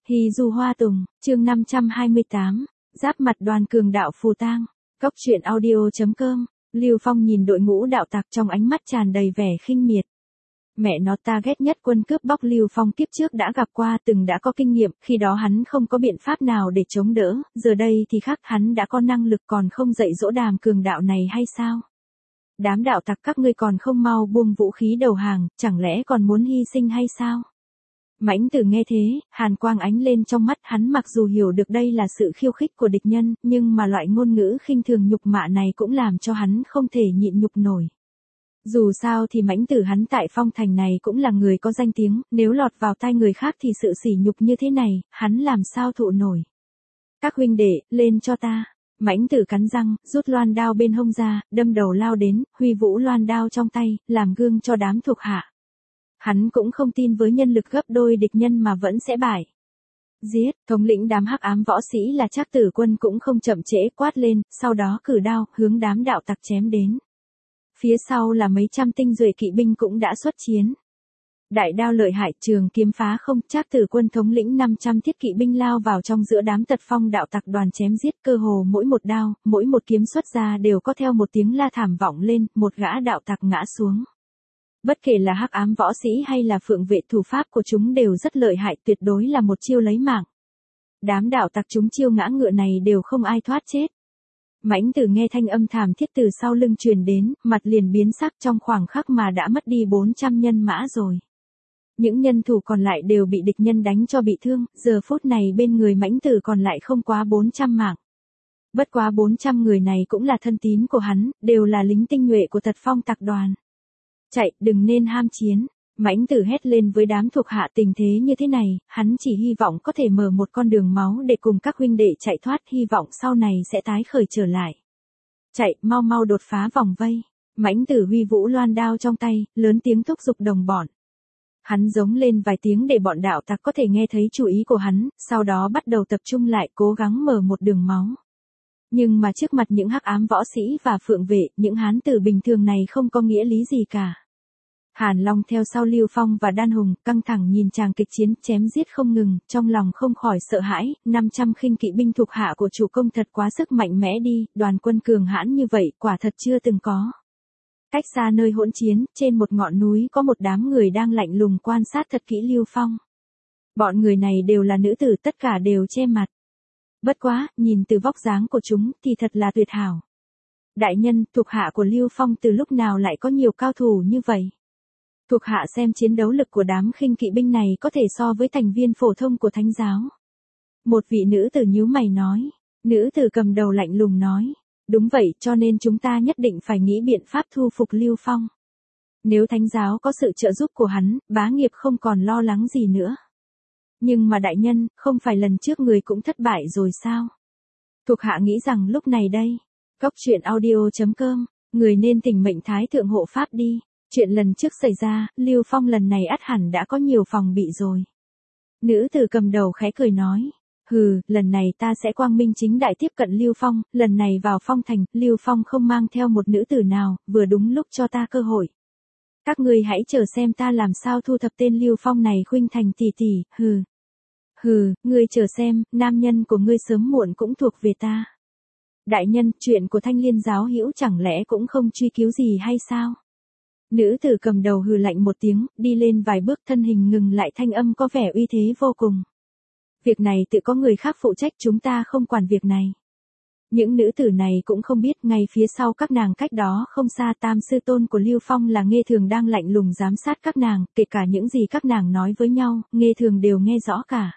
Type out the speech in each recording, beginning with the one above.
Hì dù hoa tùng, chương 528, giáp mặt đoàn cường đạo phù tang. Cốc truyện audio.com. Lưu Phong nhìn đội ngũ đạo tặc trong ánh mắt tràn đầy vẻ khinh miệt. Mẹ nó, ta ghét nhất quân cướp bóc. Lưu Phong kiếp trước đã gặp qua, từng đã có kinh nghiệm, khi đó hắn không có biện pháp nào để chống đỡ, giờ đây thì khác, hắn đã có năng lực, còn không dạy dỗ đám cường đạo này hay sao? Đám đạo tặc các ngươi còn không mau buông vũ khí đầu hàng, chẳng lẽ còn muốn hy sinh hay sao? Mãnh Tử nghe thế, hàn quang ánh lên trong mắt hắn, mặc dù hiểu được đây là sự khiêu khích của địch nhân, nhưng mà loại ngôn ngữ khinh thường nhục mạ này cũng làm cho hắn không thể nhịn nhục nổi. Dù sao thì Mãnh Tử hắn tại Phong Thành này cũng là người có danh tiếng, nếu lọt vào tai người khác thì sự sỉ nhục như thế này, hắn làm sao thụ nổi. Các huynh đệ, lên cho ta. Mãnh Tử cắn răng, rút loan đao bên hông ra, đâm đầu lao đến, huy vũ loan đao trong tay, làm gương cho đám thuộc hạ. Hắn cũng không tin với nhân lực gấp đôi địch nhân mà vẫn sẽ bại. Giết, thống lĩnh đám hắc ám võ sĩ là Trác Tử Quân cũng không chậm trễ, quát lên, sau đó cử đao, hướng đám đạo tặc chém đến. Phía sau là mấy trăm tinh duệ kỵ binh cũng đã xuất chiến. Đại đao lợi hại, trường kiếm phá không, Trác Tử Quân thống lĩnh 500 thiết kỵ binh lao vào trong giữa đám tật phong đạo tặc đoàn chém giết, cơ hồ mỗi một đao, mỗi một kiếm xuất ra đều có theo một tiếng la thảm vọng lên, một gã đạo tặc ngã xuống. Bất kể là hắc ám võ sĩ hay là phượng vệ, thủ pháp của chúng đều rất lợi hại, tuyệt đối là một chiêu lấy mạng. Đám đạo tặc chúng chiêu ngã ngựa này đều không ai thoát chết. Mãnh Tử nghe thanh âm thảm thiết từ sau lưng truyền đến, mặt liền biến sắc, trong khoảng khắc mà đã mất đi 400 nhân mã rồi. Những nhân thủ còn lại đều bị địch nhân đánh cho bị thương, giờ phút này bên người Mãnh Tử còn lại không quá 400 mạng. Bất quá 400 người này cũng là thân tín của hắn, đều là lính tinh nhuệ của Tật Phong tặc đoàn. Chạy, đừng nên ham chiến. Mãnh Tử hét lên với đám thuộc hạ, tình thế như thế này, hắn chỉ hy vọng có thể mở một con đường máu để cùng các huynh đệ chạy thoát, hy vọng sau này sẽ tái khởi trở lại. Chạy, mau mau đột phá vòng vây. Mãnh Tử huy vũ loan đao trong tay, lớn tiếng thúc giục đồng bọn. Hắn giống lên vài tiếng để bọn đạo tặc có thể nghe thấy chú ý của hắn, sau đó bắt đầu tập trung lại, cố gắng mở một đường máu. Nhưng mà trước mặt những hắc ám võ sĩ và phượng vệ, những hán tử bình thường này không có nghĩa lý gì cả. Hàn Long theo sau Lưu Phong và Đan Hùng, căng thẳng nhìn tràng kịch chiến chém giết không ngừng, trong lòng không khỏi sợ hãi, 500 khinh kỵ binh thuộc hạ của chủ công thật quá sức mạnh mẽ đi, đoàn quân cường hãn như vậy, quả thật chưa từng có. Cách xa nơi hỗn chiến, trên một ngọn núi có một đám người đang lạnh lùng quan sát thật kỹ Lưu Phong. Bọn người này đều là nữ tử, tất cả đều che mặt. Bất quá, nhìn từ vóc dáng của chúng thì thật là tuyệt hảo. Đại nhân, thuộc hạ của Lưu Phong từ lúc nào lại có nhiều cao thủ như vậy? Thuộc hạ xem chiến đấu lực của đám khinh kỵ binh này có thể so với thành viên phổ thông của thánh giáo. Một vị nữ tử nhíu mày nói. Nữ tử cầm đầu lạnh lùng nói. Đúng vậy, cho nên chúng ta nhất định phải nghĩ biện pháp thu phục Lưu Phong. Nếu thánh giáo có sự trợ giúp của hắn, bá nghiệp không còn lo lắng gì nữa. Nhưng mà đại nhân, không phải lần trước người cũng thất bại rồi sao? Thuộc hạ nghĩ rằng lúc này đây. Cốc truyện audio.com, người nên thỉnh mệnh thái thượng hộ pháp đi. Chuyện lần trước xảy ra, Lưu Phong lần này ắt hẳn đã có nhiều phòng bị rồi. Nữ tử cầm đầu khẽ cười nói. Hừ, lần này ta sẽ quang minh chính đại tiếp cận Lưu Phong, lần này vào Phong Thành, Lưu Phong không mang theo một nữ tử nào, vừa đúng lúc cho ta cơ hội. Các ngươi hãy chờ xem ta làm sao thu thập tên Lưu Phong này khuynh thành tỷ tỷ, hừ. Hừ, ngươi chờ xem, nam nhân của ngươi sớm muộn cũng thuộc về ta. Đại nhân, chuyện của Thanh Liên giáo hữu chẳng lẽ cũng không truy cứu gì hay sao? Nữ tử cầm đầu hừ lạnh một tiếng, đi lên vài bước, thân hình ngừng lại, thanh âm có vẻ uy thế vô cùng. Việc này tự có người khác phụ trách, chúng ta không quản việc này. Những nữ tử này cũng không biết, ngay phía sau các nàng cách đó không xa, tam sư tôn của Lưu Phong là Nghê Thường đang lạnh lùng giám sát các nàng, kể cả những gì các nàng nói với nhau, Nghê Thường đều nghe rõ cả.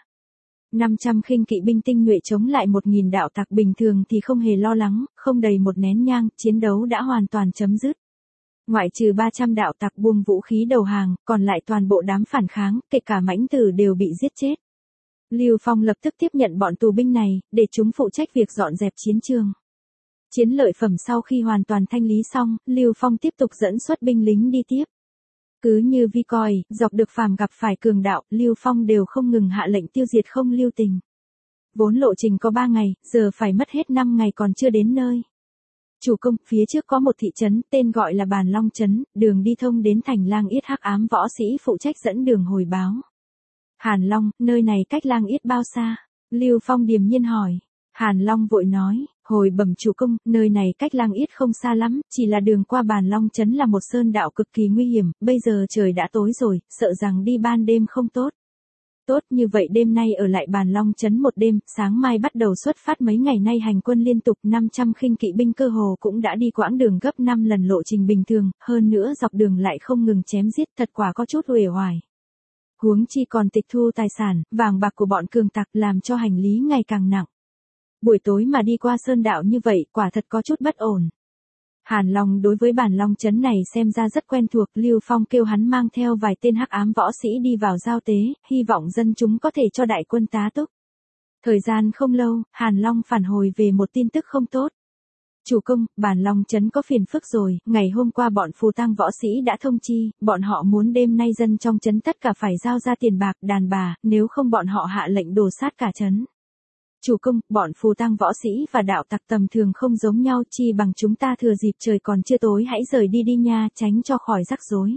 500 khinh kỵ binh tinh nhuệ chống lại 1000 đạo tặc bình thường thì không hề lo lắng, không đầy một nén nhang, chiến đấu đã hoàn toàn chấm dứt. Ngoại trừ 300 đạo tặc buông vũ khí đầu hàng, còn lại toàn bộ đám phản kháng, kể cả Mãnh Tử đều bị giết chết. Lưu Phong lập tức tiếp nhận bọn tù binh này, để chúng phụ trách việc dọn dẹp chiến trường. Chiến lợi phẩm sau khi hoàn toàn thanh lý xong, Lưu Phong tiếp tục dẫn xuất binh lính đi tiếp. Cứ như vi coi, dọc được phàm gặp phải cường đạo, Lưu Phong đều không ngừng hạ lệnh tiêu diệt không lưu tình. Vốn lộ trình có 3 ngày, giờ phải mất hết 5 ngày còn chưa đến nơi. Chủ công, phía trước có một thị trấn, tên gọi là Bàn Long Trấn, đường đi thông đến thành Lang Yết, hắc ám võ sĩ phụ trách dẫn đường hồi báo. Hàn Long, nơi này cách Lang Yết bao xa? Lưu Phong điềm nhiên hỏi. Hàn Long vội nói, hồi bẩm chủ công, nơi này cách Lang Yết không xa lắm, chỉ là đường qua Bàn Long Trấn là một sơn đạo cực kỳ nguy hiểm, bây giờ trời đã tối rồi, sợ rằng đi ban đêm không tốt. Tốt, như vậy đêm nay ở lại Bàn Long Trấn một đêm, sáng mai bắt đầu xuất phát. Mấy ngày nay hành quân liên tục, 500 khinh kỵ binh cơ hồ cũng đã đi quãng đường gấp 5 lần lộ trình bình thường, hơn nữa dọc đường lại không ngừng chém giết, thật quả có chút uể oải. Huống chi còn tịch thu tài sản, vàng bạc của bọn cường tặc, làm cho hành lý ngày càng nặng. Buổi tối mà đi qua sơn đạo như vậy, quả thật có chút bất ổn. Hàn Long đối với Bàn Long Trấn này xem ra rất quen thuộc, Lưu Phong kêu hắn mang theo vài tên hắc ám võ sĩ đi vào giao tế, hy vọng dân chúng có thể cho đại quân tá túc. Thời gian không lâu, Hàn Long phản hồi về một tin tức không tốt. Chủ công, Bàn Long Trấn có phiền phức rồi, ngày hôm qua bọn phù tang võ sĩ đã thông chi, bọn họ muốn đêm nay dân trong trấn tất cả phải giao ra tiền bạc, đàn bà, nếu không bọn họ hạ lệnh đổ sát cả trấn. Chủ công, bọn phù tang võ sĩ và đạo tặc tầm thường không giống nhau, chi bằng chúng ta thừa dịp trời còn chưa tối hãy rời đi đi nha, tránh cho khỏi rắc rối.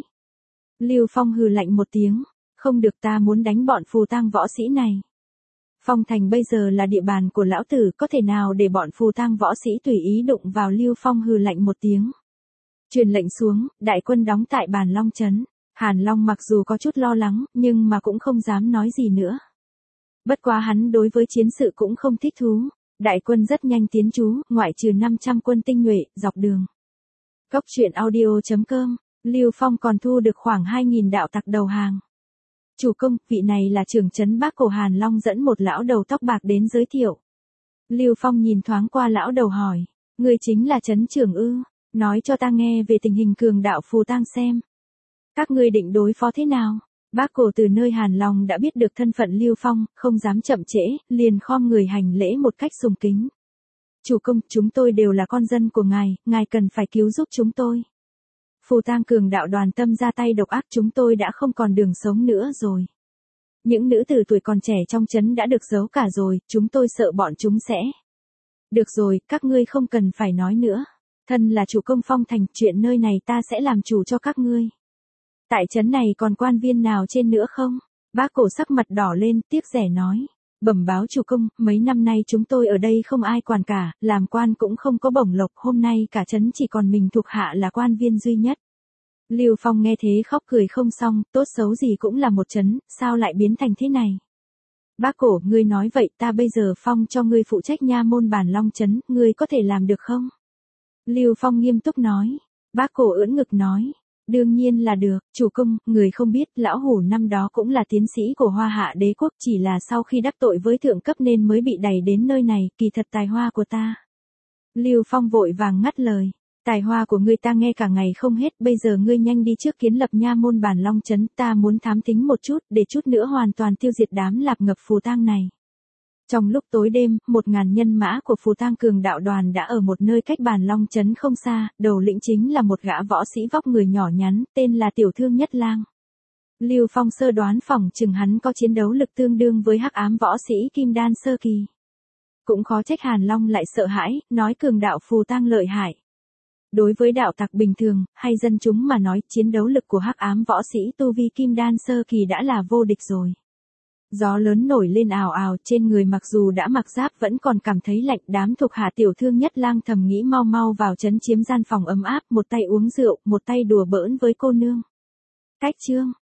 Lưu Phong hừ lạnh một tiếng, không được, ta muốn đánh bọn phù tang võ sĩ này. Phong thành bây giờ là địa bàn của lão tử, có thể nào để bọn phù tang võ sĩ tùy ý đụng vào? Lưu Phong hừ lạnh một tiếng. Truyền lệnh xuống, đại quân đóng tại Bàn Long Trấn. Hàn Long mặc dù có chút lo lắng, nhưng mà cũng không dám nói gì nữa. Bất quá hắn đối với chiến sự cũng không thích thú. Đại quân rất nhanh tiến trú, ngoại trừ 500 quân tinh nhuệ, dọc đường. Cốc truyện audio.com, Lưu Phong còn thu được khoảng 2.000 đạo tặc đầu hàng. Chủ công, vị này là trưởng trấn Bác Cổ. Hàn Long dẫn một lão đầu tóc bạc đến giới thiệu. Lưu Phong nhìn thoáng qua lão đầu hỏi, người chính là trấn trưởng ư? Nói cho ta nghe về tình hình cường đạo phù tang xem. Các ngươi định đối phó thế nào? Bác Cổ từ nơi Hàn Long đã biết được thân phận Lưu Phong, không dám chậm trễ, liền khom người hành lễ một cách sùng kính. Chủ công, chúng tôi đều là con dân của ngài cần phải cứu giúp chúng tôi. Phù tang cường đạo đoàn tâm ra tay độc ác, chúng tôi đã không còn đường sống nữa rồi. Những nữ tử tuổi còn trẻ trong trấn đã được giấu cả rồi, chúng tôi sợ bọn chúng sẽ. Được rồi, các ngươi không cần phải nói nữa. Thân là chủ công Phong thành, chuyện nơi này ta sẽ làm chủ cho các ngươi. Tại trấn này còn quan viên nào trên nữa không? Bác Cổ sắc mặt đỏ lên, tiếc rẻ nói. Bẩm báo chủ công, mấy năm nay chúng tôi ở đây không ai quản cả, làm quan cũng không có bổng lộc, hôm nay cả trấn chỉ còn mình thuộc hạ là quan viên duy nhất. Lưu Phong nghe thế khóc cười không xong, tốt xấu gì cũng là một trấn, sao lại biến thành thế này? Bác Cổ, ngươi nói vậy, ta bây giờ phong cho ngươi phụ trách nha môn Bàn Long Trấn, ngươi có thể làm được không? Lưu Phong nghiêm túc nói. Bác Cổ ưỡn ngực nói. Đương nhiên là được, chủ công, người không biết, lão hủ năm đó cũng là tiến sĩ của Hoa Hạ đế quốc, chỉ là sau khi đắc tội với thượng cấp nên mới bị đẩy đến nơi này, kỳ thật tài hoa của ta. Lưu Phong vội vàng ngắt lời. Tài hoa của ngươi ta nghe cả ngày không hết, bây giờ ngươi nhanh đi trước kiến lập nha môn Bàn Long Trấn, ta muốn thám thính một chút, để chút nữa hoàn toàn tiêu diệt đám lạp ngập phù tang này. Trong lúc tối đêm, 1.000 nhân mã của phù tang cường đạo đoàn đã ở một nơi cách Bàn Long Trấn không xa, đầu lĩnh chính là một gã võ sĩ vóc người nhỏ nhắn, tên là Tiểu Thương Nhất Lang. Lưu Phong sơ đoán phỏng chừng hắn có chiến đấu lực tương đương với hắc ám võ sĩ Kim Đan sơ kỳ. Cũng khó trách Hàn Long lại sợ hãi, nói cường đạo phù tang lợi hại. Đối với đạo tặc bình thường, hay dân chúng mà nói, chiến đấu lực của hắc ám võ sĩ tu vi Kim Đan sơ kỳ đã là vô địch rồi. Gió lớn nổi lên ào ào, trên người mặc dù đã mặc giáp vẫn còn cảm thấy lạnh. Đám thuộc hạ Tiểu Thương Nhất Lang thầm nghĩ mau mau vào trấn chiếm gian phòng ấm áp, một tay uống rượu, một tay đùa bỡn với cô nương. Cách chương